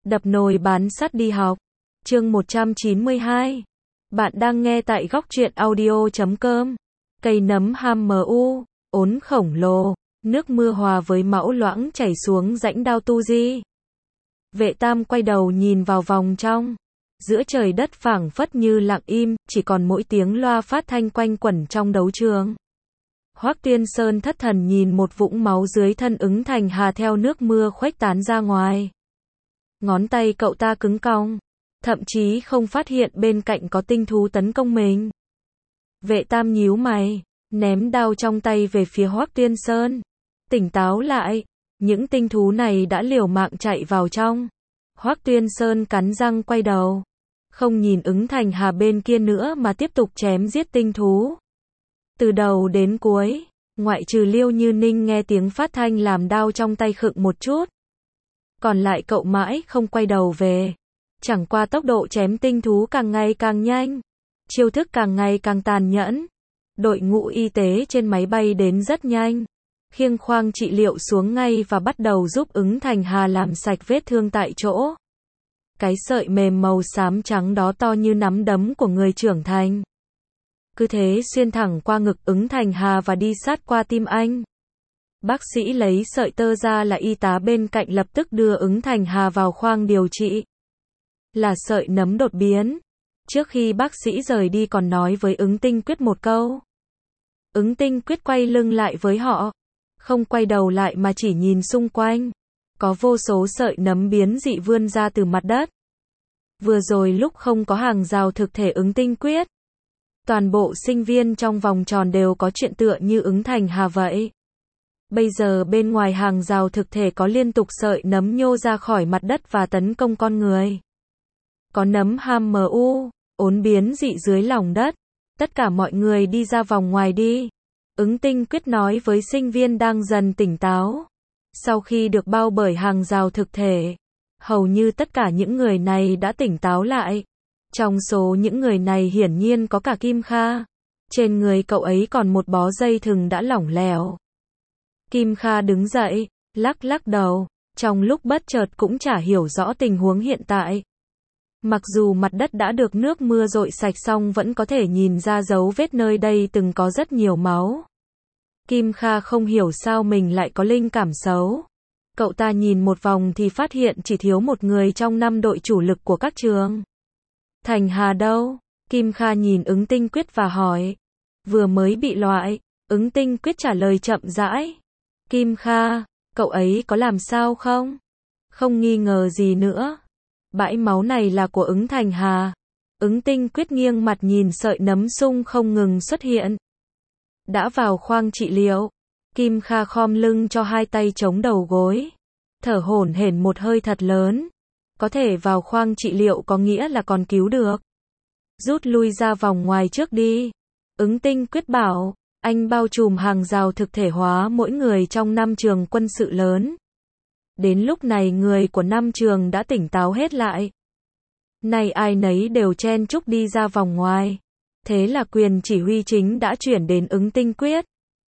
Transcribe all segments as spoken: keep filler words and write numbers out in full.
Đập nồi bán sắt đi học. Chương một trăm chín mươi hai. Bạn đang nghe tại góc truyện audio chấm com. Cây nấm ham mu, ốn khổng lồ, nước mưa hòa với máu loãng chảy xuống rãnh Đao Tu Di. Vệ Tam quay đầu nhìn vào vòng trong. Giữa trời đất phảng phất như lặng im, chỉ còn mỗi tiếng loa phát thanh quanh quẩn trong đấu trường. Hoắc Tuyên Sơn thất thần nhìn một vũng máu dưới thân Ứng Thành Hà theo nước mưa khuếch tán ra ngoài. Ngón tay cậu ta cứng cong, thậm chí không phát hiện bên cạnh có tinh thú tấn công mình. Vệ Tam nhíu mày, ném đao trong tay về phía Hoắc Tuyên Sơn. Tỉnh táo lại, những tinh thú này đã liều mạng chạy vào trong. Hoắc Tuyên Sơn cắn răng quay đầu, không nhìn Ứng Thành Hà bên kia nữa mà tiếp tục chém giết tinh thú. Từ đầu đến cuối, ngoại trừ Liêu Như Ninh nghe tiếng phát thanh làm đao trong tay khựng một chút. Còn lại cậu mãi không quay đầu về. Chẳng qua tốc độ chém tinh thú càng ngày càng nhanh, chiêu thức càng ngày càng tàn nhẫn. Đội ngũ y tế trên máy bay đến rất nhanh, khiêng khoang trị liệu xuống ngay và bắt đầu giúp Ứng Thành Hà làm sạch vết thương tại chỗ. Cái sợi mềm màu xám trắng đó to như nắm đấm của người trưởng thành. Cứ thế xuyên thẳng qua ngực Ứng Thành Hà và đi sát qua tim anh. Bác sĩ lấy sợi tơ ra là y tá bên cạnh lập tức đưa Ứng Thành Hà vào khoang điều trị. Là sợi nấm đột biến. Trước khi bác sĩ rời đi còn nói với Ứng Tinh Quyết một câu. Ứng Tinh Quyết quay lưng lại với họ, không quay đầu lại mà chỉ nhìn xung quanh. Có vô số sợi nấm biến dị vươn ra từ mặt đất. Vừa rồi lúc không có hàng rào thực thể Ứng Tinh Quyết, toàn bộ sinh viên trong vòng tròn đều có chuyện tựa như Ứng Thành Hà vậy. Bây giờ bên ngoài hàng rào thực thể có liên tục sợi nấm nhô ra khỏi mặt đất và tấn công con người. Có nấm ham mu, ốn biến dị dưới lòng đất. Tất cả mọi người đi ra vòng ngoài đi. Ứng Tinh Quyết nói với sinh viên đang dần tỉnh táo. Sau khi được bao bởi hàng rào thực thể, hầu như tất cả những người này đã tỉnh táo lại. Trong số những người này hiển nhiên có cả Kim Kha. Trên người cậu ấy còn một bó dây thừng đã lỏng lẻo. Kim Kha đứng dậy, lắc lắc đầu, trong lúc bất chợt cũng chả hiểu rõ tình huống hiện tại. Mặc dù mặt đất đã được nước mưa dội sạch xong vẫn có thể nhìn ra dấu vết nơi đây từng có rất nhiều máu. Kim Kha không hiểu sao mình lại có linh cảm xấu. Cậu ta nhìn một vòng thì phát hiện chỉ thiếu một người trong năm đội chủ lực của các trường. Thành Hà đâu? Kim Kha nhìn Ứng Tinh Quyết và hỏi. Vừa mới bị loại. Ứng Tinh Quyết trả lời chậm rãi. Kim Kha, cậu ấy có làm sao không? Không nghi ngờ gì nữa. Bãi máu này là của Ứng Thành Hà. Ứng Tinh Quyết nghiêng mặt nhìn sợi nấm sung không ngừng xuất hiện. Đã vào khoang trị liệu. Kim Kha khom lưng cho hai tay chống đầu gối, thở hổn hển một hơi thật lớn. Có thể vào khoang trị liệu có nghĩa là còn cứu được. Rút lui ra vòng ngoài trước đi. Ứng Tinh Quyết bảo. Anh bao trùm hàng rào thực thể hóa mỗi người trong năm trường quân sự lớn. Đến lúc này người của năm trường đã tỉnh táo hết lại. Này ai nấy đều chen chúc đi ra vòng ngoài. Thế là quyền chỉ huy chính đã chuyển đến Ứng Tinh Quyết.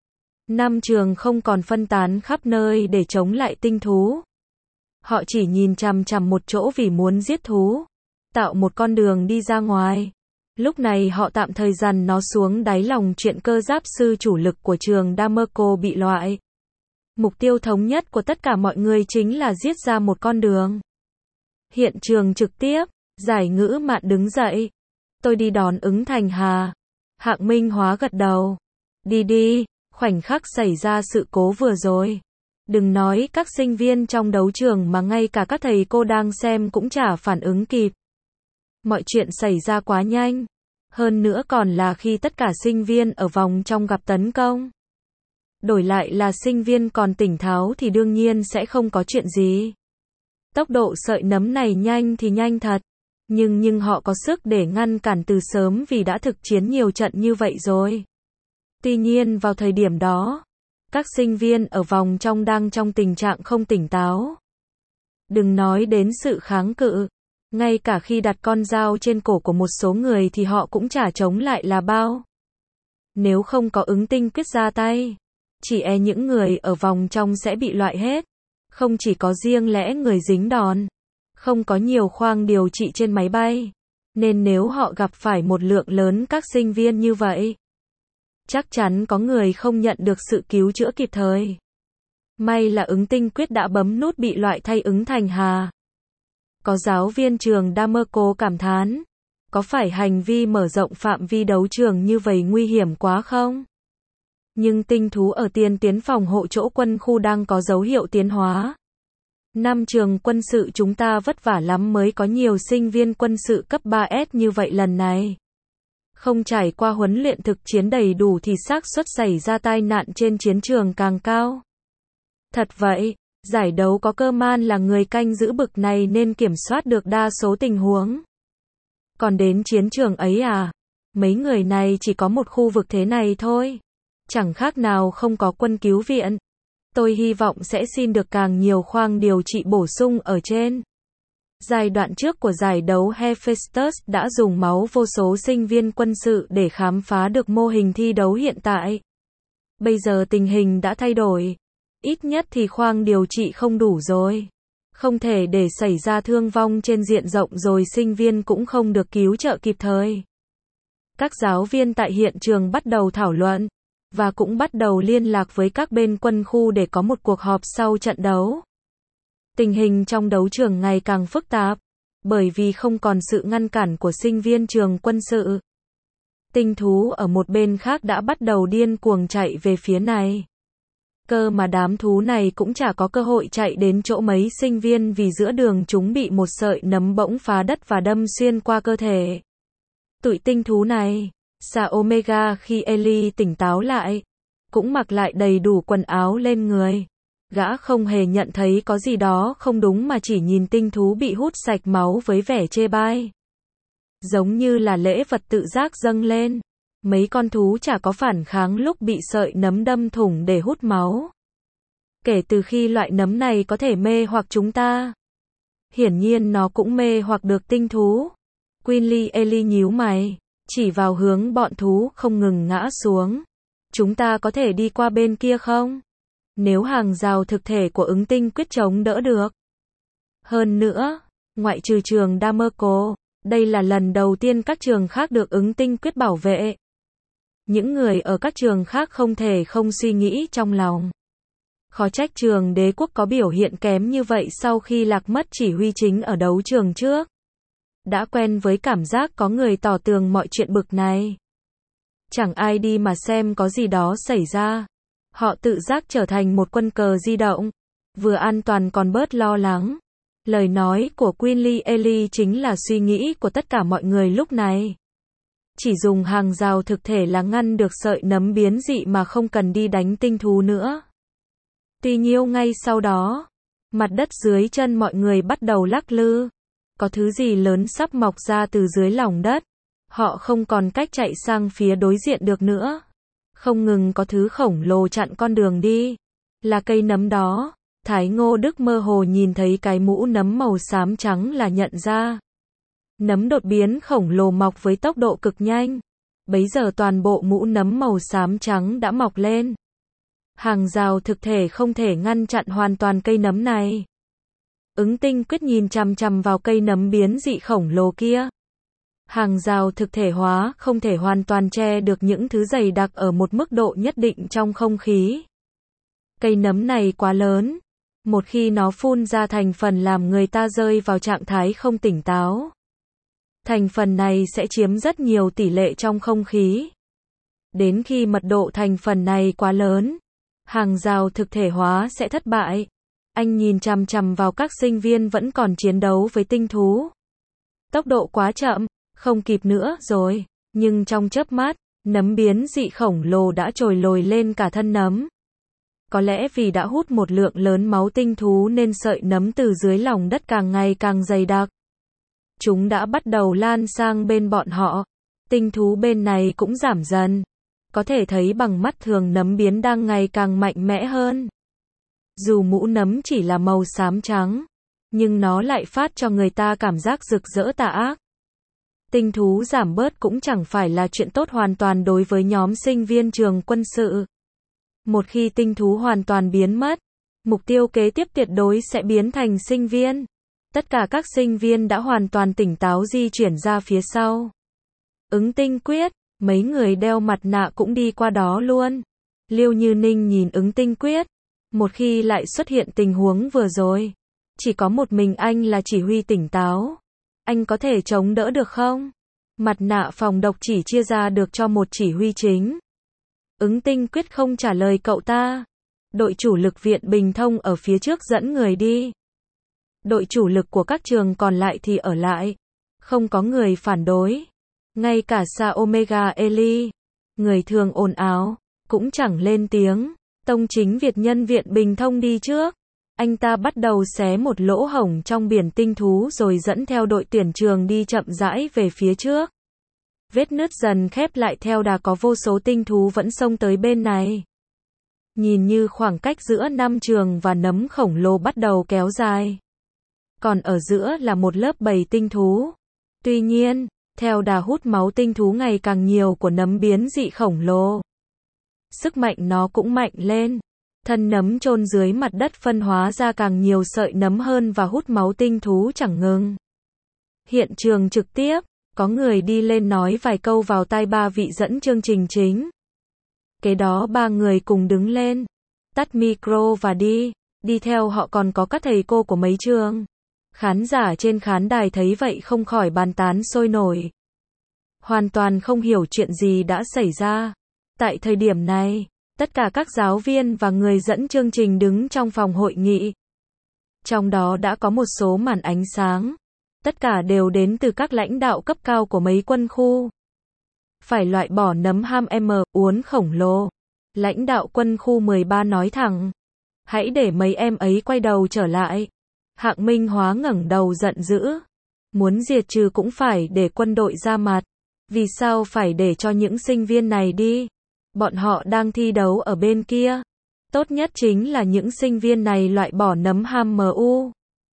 Năm trường không còn phân tán khắp nơi để chống lại tinh thú. Họ chỉ nhìn chằm chằm một chỗ vì muốn giết thú. Tạo một con đường đi ra ngoài. Lúc này họ tạm thời dằn nó xuống đáy lòng chuyện cơ giáp sư chủ lực của trường Damerco bị loại. Mục tiêu thống nhất của tất cả mọi người chính là giết ra một con đường. Hiện trường trực tiếp, Giải Ngữ Mạn đứng dậy. Tôi đi đón Ứng Thành Hà. Hạng Minh Hóa gật đầu. Đi đi, khoảnh khắc xảy ra sự cố vừa rồi. Đừng nói các sinh viên trong đấu trường mà ngay cả các thầy cô đang xem cũng chả phản ứng kịp. Mọi chuyện xảy ra quá nhanh. Hơn nữa còn là khi tất cả sinh viên ở vòng trong gặp tấn công. Đổi lại là sinh viên còn tỉnh táo thì đương nhiên sẽ không có chuyện gì. Tốc độ sợi nấm này nhanh thì nhanh thật. Nhưng nhưng họ có sức để ngăn cản từ sớm vì đã thực chiến nhiều trận như vậy rồi. Tuy nhiên vào thời điểm đó, các sinh viên ở vòng trong đang trong tình trạng không tỉnh táo. Đừng nói đến sự kháng cự. Ngay cả khi đặt con dao trên cổ của một số người thì họ cũng chả chống lại là bao. Nếu không có Ứng Tinh Quyết ra tay, chỉ e những người ở vòng trong sẽ bị loại hết. Không chỉ có riêng lẽ người dính đòn, Không có nhiều khoang điều trị trên máy bay, nên nếu họ gặp phải một lượng lớn các sinh viên như vậy, chắc chắn có người không nhận được sự cứu chữa kịp thời. May là ứng tinh quyết đã bấm nút bị loại thay ứng thành Hà. Có giáo viên trường Damerco cảm thán, có phải hành vi mở rộng phạm vi đấu trường như vậy nguy hiểm quá không? Nhưng tinh thú ở tiên tiến phòng hộ chỗ quân khu đang có dấu hiệu tiến hóa. Năm trường quân sự chúng ta vất vả lắm mới có nhiều sinh viên quân sự cấp ba S như vậy lần này. Không trải qua huấn luyện thực chiến đầy đủ thì xác suất xảy ra tai nạn trên chiến trường càng cao. Thật vậy, giải đấu có cơ man là người canh giữ bực này nên kiểm soát được đa số tình huống. Còn đến chiến trường ấy à, mấy người này chỉ có một khu vực thế này thôi. Chẳng khác nào không có quân cứu viện. Tôi hy vọng sẽ xin được càng nhiều khoang điều trị bổ sung ở trên. Giai đoạn trước của giải đấu Hephaestus đã dùng máu vô số sinh viên quân sự để khám phá được mô hình thi đấu hiện tại. Bây giờ tình hình đã thay đổi. Ít nhất thì khoang điều trị không đủ rồi. Không thể để xảy ra thương vong trên diện rộng rồi sinh viên cũng không được cứu trợ kịp thời. Các giáo viên tại hiện trường bắt đầu thảo luận, và cũng bắt đầu liên lạc với các bên quân khu để có một cuộc họp sau trận đấu. Tình hình trong đấu trường ngày càng phức tạp, bởi vì không còn sự ngăn cản của sinh viên trường quân sự. Tinh thú ở một bên khác đã bắt đầu điên cuồng chạy về phía này. Cơ mà đám thú này cũng chả có cơ hội chạy đến chỗ mấy sinh viên vì giữa đường chúng bị một sợi nấm bỗng phá đất và đâm xuyên qua cơ thể. Tụi tinh thú này, Sa Omega khi Ellie tỉnh táo lại, cũng mặc lại đầy đủ quần áo lên người. Gã không hề nhận thấy có gì đó không đúng mà chỉ nhìn tinh thú bị hút sạch máu với vẻ chê bai. Giống như là lễ vật tự giác dâng lên. Mấy con thú chả có phản kháng lúc bị sợi nấm đâm thủng để hút máu. Kể từ khi loại nấm này có thể mê hoặc chúng ta, hiển nhiên nó cũng mê hoặc được tinh thú. Quinly Ellie nhíu mày, chỉ vào hướng bọn thú không ngừng ngã xuống. Chúng ta có thể đi qua bên kia không? Nếu hàng rào thực thể của ứng tinh quyết chống đỡ được. Hơn nữa, ngoại trừ trường Damerco, đây là lần đầu tiên các trường khác được ứng tinh quyết bảo vệ. Những người ở các trường khác không thể không suy nghĩ trong lòng. Khó trách trường đế quốc có biểu hiện kém như vậy sau khi lạc mất chỉ huy chính ở đấu trường trước. Đã quen với cảm giác có người tỏ tường mọi chuyện bực này. Chẳng ai đi mà xem có gì đó xảy ra. Họ tự giác trở thành một quân cờ di động. Vừa an toàn còn bớt lo lắng. Lời nói của Quinly Ellie chính là suy nghĩ của tất cả mọi người lúc này. Chỉ dùng hàng rào thực thể là ngăn được sợi nấm biến dị mà không cần đi đánh tinh thú nữa. Tuy nhiên ngay sau đó, mặt đất dưới chân mọi người bắt đầu lắc lư. Có thứ gì lớn sắp mọc ra từ dưới lòng đất. Họ không còn cách chạy sang phía đối diện được nữa. Không ngừng có thứ khổng lồ chặn con đường đi. Là cây nấm đó. Thái Ngô Đức mơ hồ nhìn thấy cái mũ nấm màu xám trắng là nhận ra. Nấm đột biến khổng lồ mọc với tốc độ cực nhanh. Bấy giờ toàn bộ mũ nấm màu xám trắng đã mọc lên. Hàng rào thực thể không thể ngăn chặn hoàn toàn cây nấm này. Ứng tinh quyết nhìn chằm chằm vào cây nấm biến dị khổng lồ kia. Hàng rào thực thể hóa không thể hoàn toàn che được những thứ dày đặc ở một mức độ nhất định trong không khí. Cây nấm này quá lớn. Một khi nó phun ra thành phần làm người ta rơi vào trạng thái không tỉnh táo. Thành phần này sẽ chiếm rất nhiều tỷ lệ trong không khí. Đến khi mật độ thành phần này quá lớn, hàng rào thực thể hóa sẽ thất bại. Anh nhìn chằm chằm vào các sinh viên vẫn còn chiến đấu với tinh thú. Tốc độ quá chậm, không kịp nữa rồi. Nhưng trong chớp mắt, nấm biến dị khổng lồ đã trồi lồi lên cả thân nấm. Có lẽ vì đã hút một lượng lớn máu tinh thú nên sợi nấm từ dưới lòng đất càng ngày càng dày đặc. Chúng đã bắt đầu lan sang bên bọn họ. Tinh thú bên này cũng giảm dần. Có thể thấy bằng mắt thường nấm biến đang ngày càng mạnh mẽ hơn. Dù mũ nấm chỉ là màu xám trắng, nhưng nó lại phát cho người ta cảm giác rực rỡ tà ác. Tinh thú giảm bớt cũng chẳng phải là chuyện tốt hoàn toàn đối với nhóm sinh viên trường quân sự. Một khi tinh thú hoàn toàn biến mất, mục tiêu kế tiếp tuyệt đối sẽ biến thành sinh viên. Tất cả các sinh viên đã hoàn toàn tỉnh táo di chuyển ra phía sau. Ứng Tinh Quyết, mấy người đeo mặt nạ cũng đi qua đó luôn. Liêu Như Ninh nhìn Ứng Tinh Quyết. Một khi lại xuất hiện tình huống vừa rồi, chỉ có một mình anh là chỉ huy tỉnh táo. Anh có thể chống đỡ được không? Mặt nạ phòng độc chỉ chia ra được cho một chỉ huy chính. Ứng Tinh Quyết không trả lời cậu ta. Đội chủ lực Viện Bình Thông ở phía trước dẫn người đi. Đội chủ lực của các trường còn lại thì ở lại. Không có người phản đối. Ngay cả Sa Omega Eli, người thường ồn ào, cũng chẳng lên tiếng. Tông Chính Việt nhân Viện Bình Thông đi trước. Anh ta bắt đầu xé một lỗ hổng trong biển tinh thú rồi dẫn theo đội tuyển trường đi chậm rãi về phía trước. Vết nứt dần khép lại theo đà có vô số tinh thú vẫn xông tới bên này. Nhìn như khoảng cách giữa năm trường và nấm khổng lồ bắt đầu kéo dài. Còn ở giữa là một lớp bầy tinh thú. Tuy nhiên, theo đà hút máu tinh thú ngày càng nhiều của nấm biến dị khổng lồ, sức mạnh nó cũng mạnh lên. Thân nấm chôn dưới mặt đất phân hóa ra càng nhiều sợi nấm hơn và hút máu tinh thú chẳng ngừng. Hiện trường trực tiếp, có người đi lên nói vài câu vào tai ba vị dẫn chương trình chính. Kế đó ba người cùng đứng lên, tắt micro và đi. Đi theo họ còn có các thầy cô của mấy trường. Khán giả trên khán đài thấy vậy không khỏi bàn tán sôi nổi. Hoàn toàn không hiểu chuyện gì đã xảy ra. Tại thời điểm này, tất cả các giáo viên và người dẫn chương trình đứng trong phòng hội nghị. Trong đó đã có một số màn ánh sáng. Tất cả đều đến từ các lãnh đạo cấp cao của mấy quân khu. Phải loại bỏ nấm ham M, uốn khổng lồ. Lãnh đạo quân khu mười ba nói thẳng. Hãy để mấy em ấy quay đầu trở lại. Hạng Minh Hóa ngẩng đầu giận dữ. Muốn diệt trừ cũng phải để quân đội ra mặt. Vì sao phải để cho những sinh viên này đi? Bọn họ đang thi đấu ở bên kia. Tốt nhất chính là những sinh viên này loại bỏ nấm ham mu.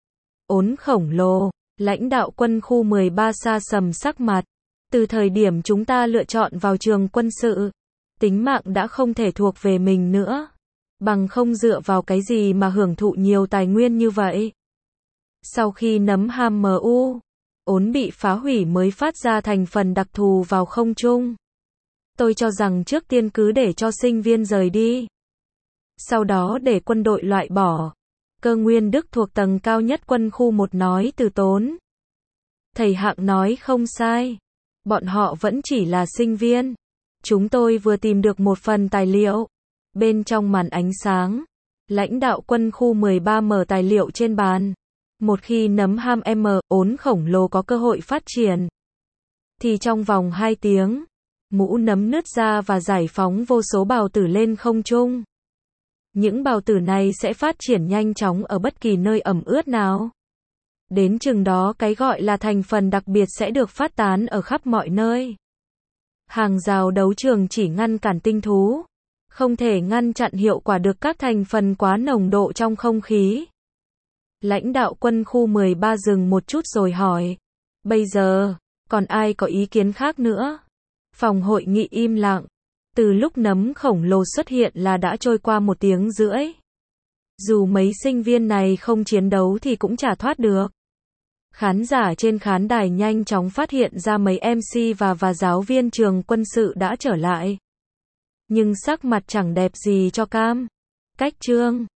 Ốn khổng lồ. Lãnh đạo quân khu mười ba sa sầm sắc mặt. Từ thời điểm chúng ta lựa chọn vào trường quân sự, tính mạng đã không thể thuộc về mình nữa. Bằng không dựa vào cái gì mà hưởng thụ nhiều tài nguyên như vậy. Sau khi nấm ham mu, ốn bị phá hủy mới phát ra thành phần đặc thù vào không trung. Tôi cho rằng trước tiên cứ để cho sinh viên rời đi. Sau đó để quân đội loại bỏ. Cơ Nguyên Đức thuộc tầng cao nhất quân khu một nói từ tốn. Thầy Hạng nói không sai. Bọn họ vẫn chỉ là sinh viên. Chúng tôi vừa tìm được một phần tài liệu. Bên trong màn ánh sáng, lãnh đạo quân khu mười ba mở tài liệu trên bàn. Một khi nấm ham M, ốn khổng lồ có cơ hội phát triển, thì trong vòng hai tiếng, mũ nấm nứt ra và giải phóng vô số bào tử lên không trung. Những bào tử này sẽ phát triển nhanh chóng ở bất kỳ nơi ẩm ướt nào. Đến chừng đó cái gọi là thành phần đặc biệt sẽ được phát tán ở khắp mọi nơi. Hàng rào đấu trường chỉ ngăn cản tinh thú, không thể ngăn chặn hiệu quả được các thành phần quá nồng độ trong không khí. Lãnh đạo quân khu mười ba dừng một chút rồi hỏi. Bây giờ, còn ai có ý kiến khác nữa? Phòng hội nghị im lặng. Từ lúc nấm khổng lồ xuất hiện là đã trôi qua một tiếng rưỡi. Dù mấy sinh viên này không chiến đấu thì cũng chả thoát được. Khán giả trên khán đài nhanh chóng phát hiện ra mấy em xê và và giáo viên trường quân sự đã trở lại. Nhưng sắc mặt chẳng đẹp gì cho cam. Cách chương